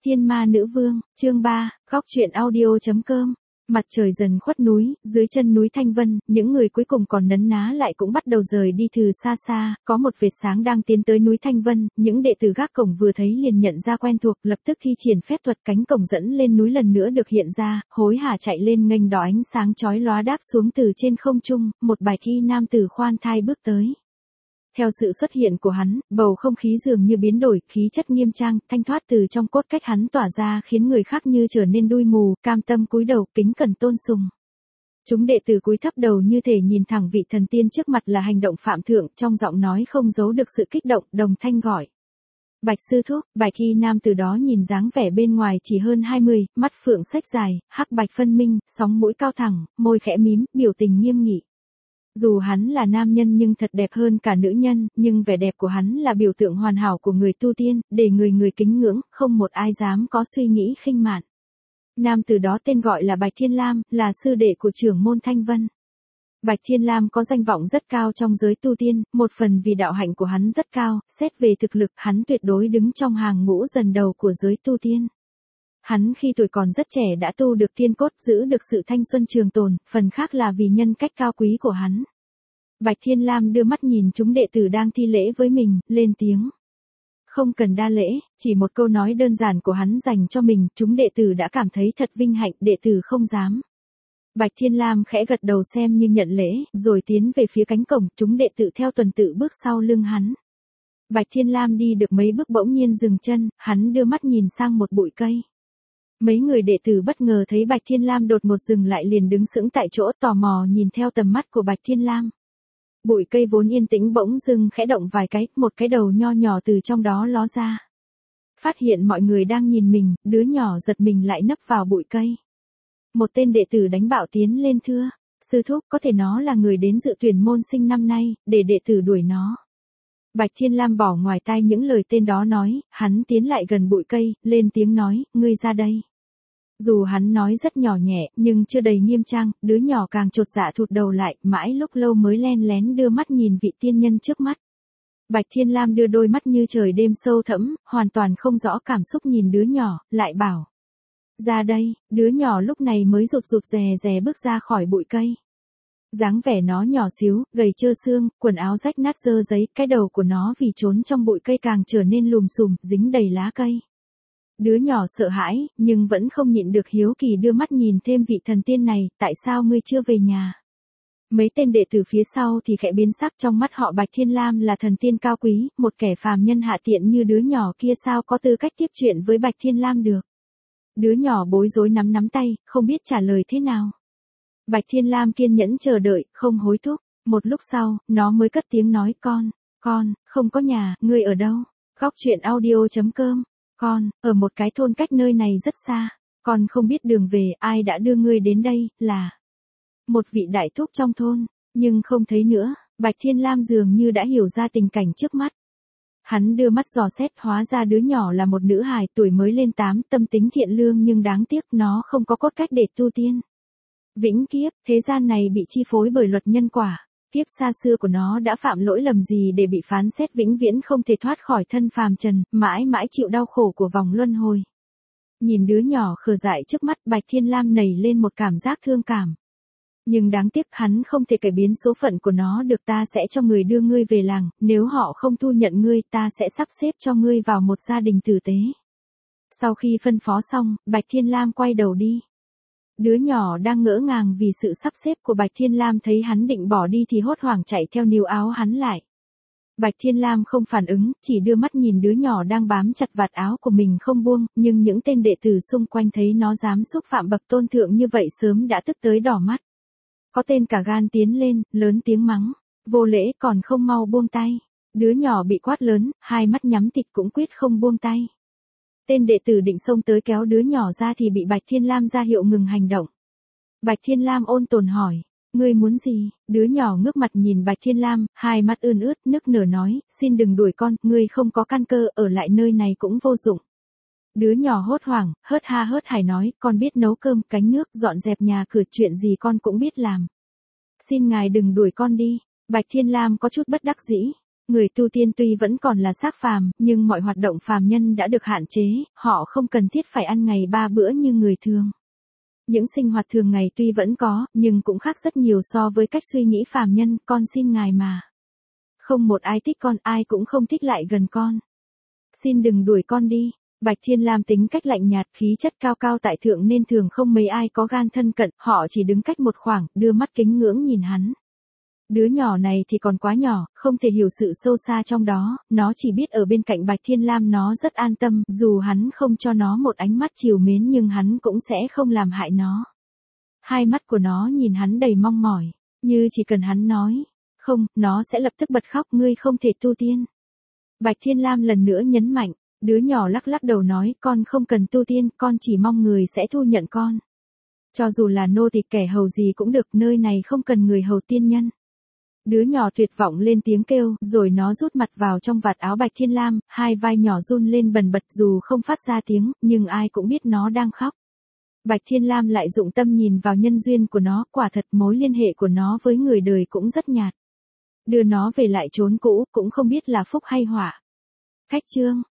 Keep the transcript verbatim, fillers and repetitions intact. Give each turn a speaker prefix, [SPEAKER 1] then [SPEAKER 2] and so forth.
[SPEAKER 1] Thiên Ma Nữ Vương, chương ba, góc truyện audio chấm com. Mặt trời dần khuất núi, dưới chân núi Thanh Vân, những người cuối cùng còn nấn ná lại cũng bắt đầu rời đi từ xa xa, có một vệt sáng đang tiến tới núi Thanh Vân, những đệ tử gác cổng vừa thấy liền nhận ra quen thuộc, lập tức thi triển phép thuật cánh cổng dẫn lên núi lần nữa được hiện ra, hối hả chạy lên nghênh đỏ ánh sáng chói lóa đáp xuống từ trên không trung, một bài thi nam tử khoan thai bước tới. Theo sự xuất hiện của hắn, bầu không khí dường như biến đổi, khí chất nghiêm trang, thanh thoát từ trong cốt cách hắn tỏa ra khiến người khác như trở nên đuôi mù, cam tâm cúi đầu, kính cẩn tôn sùng. Chúng đệ tử cúi thấp đầu như thể nhìn thẳng vị thần tiên trước mặt là hành động phạm thượng, trong giọng nói không giấu được sự kích động, đồng thanh gọi. Bạch sư thúc, bạch y nam từ đó nhìn dáng vẻ bên ngoài chỉ hơn hai mươi, mắt phượng xếch dài, hắc bạch phân minh, sóng mũi cao thẳng, môi khẽ mím, biểu tình nghiêm nghị. Dù hắn là nam nhân nhưng thật đẹp hơn cả nữ nhân, nhưng vẻ đẹp của hắn là biểu tượng hoàn hảo của người tu tiên, để người người kính ngưỡng, không một ai dám có suy nghĩ khinh mạn. Nam từ đó tên gọi là Bạch Thiên Lam, là sư đệ của trưởng môn Thanh Vân. Bạch Thiên Lam có danh vọng rất cao trong giới tu tiên, một phần vì đạo hạnh của hắn rất cao, xét về thực lực hắn tuyệt đối đứng trong hàng ngũ dần đầu của giới tu tiên. Hắn khi tuổi còn rất trẻ đã tu được tiên cốt, giữ được sự thanh xuân trường tồn, phần khác là vì nhân cách cao quý của hắn. Bạch Thiên Lam đưa mắt nhìn chúng đệ tử đang thi lễ với mình, lên tiếng. Không cần đa lễ, chỉ một câu nói đơn giản của hắn dành cho mình, chúng đệ tử đã cảm thấy thật vinh hạnh, đệ tử không dám. Bạch Thiên Lam khẽ gật đầu xem như nhận lễ, rồi tiến về phía cánh cổng, chúng đệ tử theo tuần tự bước sau lưng hắn. Bạch Thiên Lam đi được mấy bước bỗng nhiên dừng chân, hắn đưa mắt nhìn sang một bụi cây. Mấy người đệ tử bất ngờ thấy Bạch Thiên Lam đột ngột dừng lại liền đứng sững tại chỗ tò mò nhìn theo tầm mắt của Bạch Thiên Lam. Bụi cây vốn yên tĩnh bỗng dưng khẽ động vài cái, một cái đầu nho nhỏ từ trong đó ló ra. Phát hiện mọi người đang nhìn mình, đứa nhỏ giật mình lại nấp vào bụi cây. Một tên đệ tử đánh bạo tiến lên thưa, sư thúc có thể nó là người đến dự tuyển môn sinh năm nay, để đệ tử đuổi nó. Bạch Thiên Lam bỏ ngoài tai những lời tên đó nói, hắn tiến lại gần bụi cây, lên tiếng nói, ngươi ra đây. Dù hắn nói rất nhỏ nhẹ, nhưng chưa đầy nghiêm trang, đứa nhỏ càng chột dạ thụt đầu lại, mãi lúc lâu mới len lén đưa mắt nhìn vị tiên nhân trước mắt. Bạch Thiên Lam đưa đôi mắt như trời đêm sâu thẫm, hoàn toàn không rõ cảm xúc nhìn đứa nhỏ, lại bảo. Ra đây, đứa nhỏ lúc này mới rụt rụt rè rè bước ra khỏi bụi cây. Dáng vẻ nó nhỏ xíu, gầy trơ xương, quần áo rách nát dơ giấy, cái đầu của nó vì trốn trong bụi cây càng trở nên lùm xùm, dính đầy lá cây. Đứa nhỏ sợ hãi, nhưng vẫn không nhịn được hiếu kỳ đưa mắt nhìn thêm vị thần tiên này, tại sao ngươi chưa về nhà? Mấy tên đệ tử phía sau thì khẽ biến sắc, trong mắt họ Bạch Thiên Lam là thần tiên cao quý, một kẻ phàm nhân hạ tiện như đứa nhỏ kia sao có tư cách tiếp chuyện với Bạch Thiên Lam được. Đứa nhỏ bối rối nắm nắm tay, không biết trả lời thế nào. Bạch Thiên Lam kiên nhẫn chờ đợi, không hối thúc. Một lúc sau, nó mới cất tiếng nói con, con, không có nhà, ngươi ở đâu? Góc truyện audio chấm com. Con, ở một cái thôn cách nơi này rất xa. Con không biết đường về, ai đã đưa ngươi đến đây, là một vị đại thúc trong thôn, nhưng không thấy nữa. Bạch Thiên Lam dường như đã hiểu ra tình cảnh trước mắt. Hắn đưa mắt dò xét, hóa ra đứa nhỏ là một nữ hài tuổi mới lên tám, tâm tính thiện lương nhưng đáng tiếc nó không có cốt cách để tu tiên. Vĩnh kiếp, thế gian này bị chi phối bởi luật nhân quả. Kiếp xa xưa của nó đã phạm lỗi lầm gì để bị phán xét vĩnh viễn không thể thoát khỏi thân phàm trần, mãi mãi chịu đau khổ của vòng luân hồi. Nhìn đứa nhỏ khờ dại trước mắt, Bạch Thiên Lam nảy lên một cảm giác thương cảm. Nhưng đáng tiếc hắn không thể cải biến số phận của nó được, ta sẽ cho người đưa ngươi về làng, nếu họ không thu nhận ngươi ta sẽ sắp xếp cho ngươi vào một gia đình tử tế. Sau khi phân phó xong, Bạch Thiên Lam quay đầu đi. Đứa nhỏ đang ngỡ ngàng vì sự sắp xếp của Bạch Thiên Lam thấy hắn định bỏ đi thì hốt hoảng chạy theo níu áo hắn lại. Bạch Thiên Lam không phản ứng, chỉ đưa mắt nhìn đứa nhỏ đang bám chặt vạt áo của mình không buông, nhưng những tên đệ tử xung quanh thấy nó dám xúc phạm bậc tôn thượng như vậy sớm đã tức tới đỏ mắt. Có tên cả gan tiến lên, lớn tiếng mắng, vô lễ còn không mau buông tay. Đứa nhỏ bị quát lớn, hai mắt nhắm tịt cũng quyết không buông tay. Tên đệ tử định xông tới kéo đứa nhỏ ra thì bị Bạch Thiên Lam ra hiệu ngừng hành động. Bạch Thiên Lam ôn tồn hỏi, ngươi muốn gì? Đứa nhỏ ngước mặt nhìn Bạch Thiên Lam, hai mắt ươn ướt, nức nở nói, xin đừng đuổi con, ngươi không có căn cơ, ở lại nơi này cũng vô dụng. Đứa nhỏ hốt hoảng, hớt ha hớt hải nói, con biết nấu cơm, cánh nước, dọn dẹp nhà cửa, chuyện gì con cũng biết làm. Xin ngài đừng đuổi con đi. Bạch Thiên Lam có chút bất đắc dĩ. Người tu tiên tuy vẫn còn là xác phàm, nhưng mọi hoạt động phàm nhân đã được hạn chế, họ không cần thiết phải ăn ngày ba bữa như người thường. Những sinh hoạt thường ngày tuy vẫn có, nhưng cũng khác rất nhiều so với cách suy nghĩ phàm nhân, con xin ngài mà. Không một ai thích con, ai cũng không thích lại gần con. Xin đừng đuổi con đi. Bạch Thiên Lam tính cách lạnh nhạt, khí chất cao cao tại thượng nên thường không mấy ai có gan thân cận, họ chỉ đứng cách một khoảng, đưa mắt kính ngưỡng nhìn hắn. Đứa nhỏ này thì còn quá nhỏ, không thể hiểu sự sâu xa trong đó, nó chỉ biết ở bên cạnh Bạch Thiên Lam nó rất an tâm, dù hắn không cho nó một ánh mắt trìu mến nhưng hắn cũng sẽ không làm hại nó. Hai mắt của nó nhìn hắn đầy mong mỏi, như chỉ cần hắn nói, không, nó sẽ lập tức bật khóc, ngươi không thể tu tiên. Bạch Thiên Lam lần nữa nhấn mạnh, đứa nhỏ lắc lắc đầu nói, con không cần tu tiên, con chỉ mong người sẽ thu nhận con. Cho dù là nô tỳ kẻ hầu gì cũng được, nơi này không cần người hầu tiên nhân. Đứa nhỏ tuyệt vọng lên tiếng kêu, rồi nó rút mặt vào trong vạt áo Bạch Thiên Lam, hai vai nhỏ run lên bần bật dù không phát ra tiếng, nhưng ai cũng biết nó đang khóc. Bạch Thiên Lam lại dụng tâm nhìn vào nhân duyên của nó, quả thật mối liên hệ của nó với người đời cũng rất nhạt. Đưa nó về lại chốn cũ, cũng không biết là phúc hay họa. Khách chương